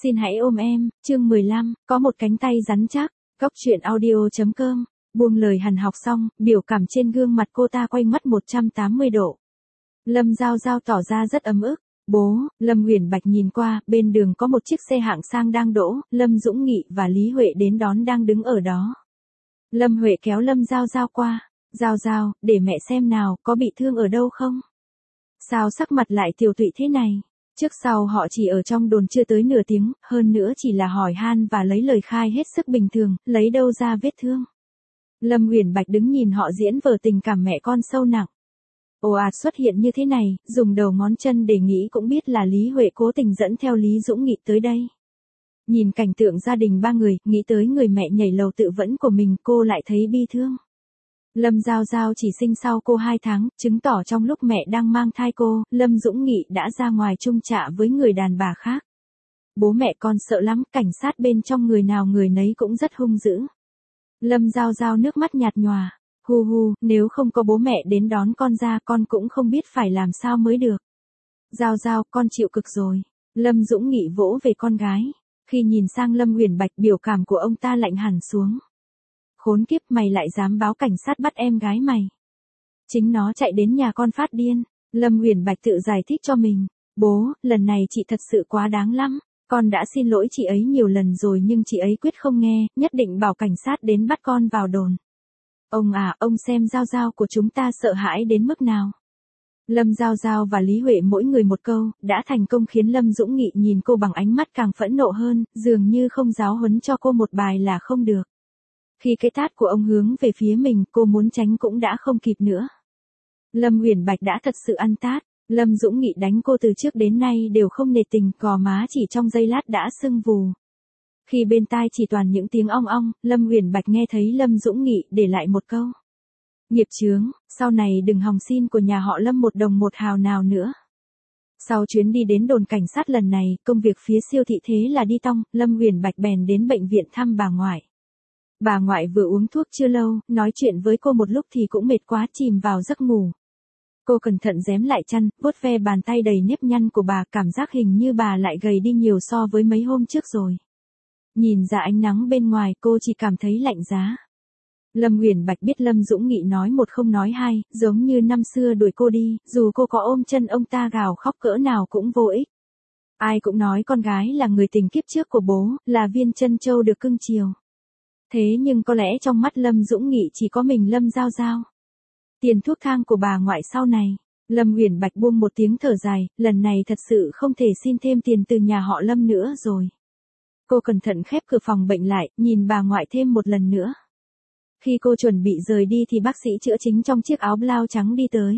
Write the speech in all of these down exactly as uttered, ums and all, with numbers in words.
Xin hãy ôm em, chương mười lăm, có một cánh tay rắn chắc, Cóc truyện audio chấm com, buông lời hằn học xong, biểu cảm trên gương mặt cô ta quay ngoắt một trăm tám mươi độ. Lâm Giao Giao tỏ ra rất ấm ức. Bố, Lâm Uyển Bạch nhìn qua, bên đường có một chiếc xe hạng sang đang đỗ, Lâm Dũng Nghị và Lý Huệ đến đón đang đứng ở đó. Lâm Huệ kéo Lâm Giao Giao qua, Giao Giao, để mẹ xem nào, có bị thương ở đâu không? Sao sắc mặt lại tiều tụy thế này? Trước sau họ chỉ ở trong đồn chưa tới nửa tiếng, hơn nữa chỉ là hỏi han và lấy lời khai hết sức bình thường, lấy đâu ra vết thương. Lâm Uyển Bạch đứng nhìn họ diễn vở tình cảm mẹ con sâu nặng. Ồ ạt xuất hiện như thế này, dùng đầu ngón chân để nghĩ cũng biết là Lý Huệ cố tình dẫn theo Lý Dũng Nghị tới đây. Nhìn cảnh tượng gia đình ba người, nghĩ tới người mẹ nhảy lầu tự vẫn của mình, cô lại thấy bi thương. Lâm Giao Giao chỉ sinh sau cô hai tháng, chứng tỏ trong lúc mẹ đang mang thai cô, Lâm Dũng Nghị đã ra ngoài chung chạ với người đàn bà khác. Bố mẹ con sợ lắm, cảnh sát bên trong người nào người nấy cũng rất hung dữ. Lâm Giao Giao nước mắt nhạt nhòa. Hu hu, nếu không có bố mẹ đến đón con ra, con cũng không biết phải làm sao mới được. Giao Giao, con chịu cực rồi. Lâm Dũng Nghị vỗ về con gái. Khi nhìn sang Lâm Uyển Bạch, biểu cảm của ông ta lạnh hẳn xuống. Khốn kiếp, mày lại dám báo cảnh sát bắt em gái mày. Chính nó chạy đến nhà con phát điên. Lâm Uyển Bạch tự giải thích cho mình. Bố, lần này chị thật sự quá đáng lắm. Con đã xin lỗi chị ấy nhiều lần rồi nhưng chị ấy quyết không nghe, nhất định bảo cảnh sát đến bắt con vào đồn. Ông à, ông xem Giao Giao của chúng ta sợ hãi đến mức nào. Lâm Giao Giao và Lý Huệ mỗi người một câu, đã thành công khiến Lâm Dũng Nghị nhìn cô bằng ánh mắt càng phẫn nộ hơn, dường như không giáo huấn cho cô một bài là không được. Khi cái tát của ông hướng về phía mình, cô muốn tránh cũng đã không kịp nữa. Lâm Uyển Bạch đã thật sự ăn tát, Lâm Dũng Nghị đánh cô từ trước đến nay đều không nề tình, gò má chỉ trong giây lát đã sưng vù. Khi bên tai chỉ toàn những tiếng ong ong, Lâm Uyển Bạch nghe thấy Lâm Dũng Nghị để lại một câu. Nghiệp chướng, sau này đừng hòng xin của nhà họ Lâm một đồng một hào nào nữa. Sau chuyến đi đến đồn cảnh sát lần này, công việc phía siêu thị thế là đi tong, Lâm Uyển Bạch bèn đến bệnh viện thăm bà ngoại. Bà ngoại vừa uống thuốc chưa lâu, nói chuyện với cô một lúc thì cũng mệt quá chìm vào giấc ngủ. Cô cẩn thận rém lại chăn, vuốt ve bàn tay đầy nếp nhăn của bà, cảm giác hình như bà lại gầy đi nhiều so với mấy hôm trước rồi. Nhìn ra ánh nắng bên ngoài, cô chỉ cảm thấy lạnh giá. Lâm Uyển Bạch biết Lâm Dũng Nghị nói một không nói hai, giống như năm xưa đuổi cô đi, dù cô có ôm chân ông ta gào khóc cỡ nào cũng vô ích. Ai cũng nói con gái là người tình kiếp trước của bố, là viên chân châu được cưng chiều. Thế nhưng có lẽ trong mắt Lâm Dũng Nghị chỉ có mình Lâm Giao Giao. Tiền thuốc thang của bà ngoại sau này, Lâm Uyển Bạch buông một tiếng thở dài, lần này thật sự không thể xin thêm tiền từ nhà họ Lâm nữa rồi. Cô cẩn thận khép cửa phòng bệnh lại, nhìn bà ngoại thêm một lần nữa. Khi cô chuẩn bị rời đi thì bác sĩ chữa chính trong chiếc áo blau trắng đi tới.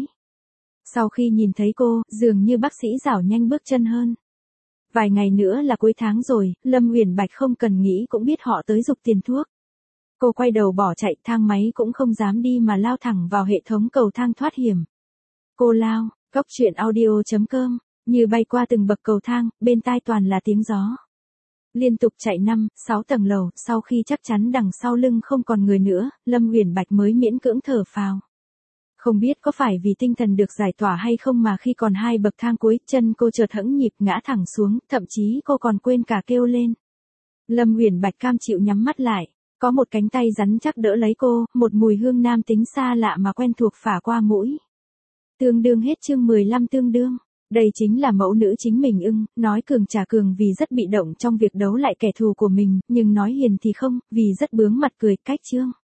Sau khi nhìn thấy cô, dường như bác sĩ rảo nhanh bước chân hơn. Vài ngày nữa là cuối tháng rồi, Lâm Uyển Bạch không cần nghĩ cũng biết họ tới giục tiền thuốc. Cô quay đầu bỏ chạy, thang máy cũng không dám đi mà lao thẳng vào hệ thống cầu thang thoát hiểm. Cô lao, Cóc truyện audio chấm com, như bay qua từng bậc cầu thang, bên tai toàn là tiếng gió. Liên tục chạy năm, sáu tầng lầu, sau khi chắc chắn đằng sau lưng không còn người nữa, Lâm Uyển Bạch mới miễn cưỡng thở phào. Không biết có phải vì tinh thần được giải tỏa hay không mà khi còn hai bậc thang cuối, chân cô chợt hẫng nhịp ngã thẳng xuống, thậm chí cô còn quên cả kêu lên. Lâm Uyển Bạch cam chịu nhắm mắt lại, có một cánh tay rắn chắc đỡ lấy cô, một mùi hương nam tính xa lạ mà quen thuộc phả qua mũi. Tương đương hết chương mười lăm tương đương. Đây chính là mẫu nữ chính mình ưng, nói cường trả cường vì rất bị động trong việc đấu lại kẻ thù của mình, nhưng nói hiền thì không, vì rất bướng mặt cười, cách chương.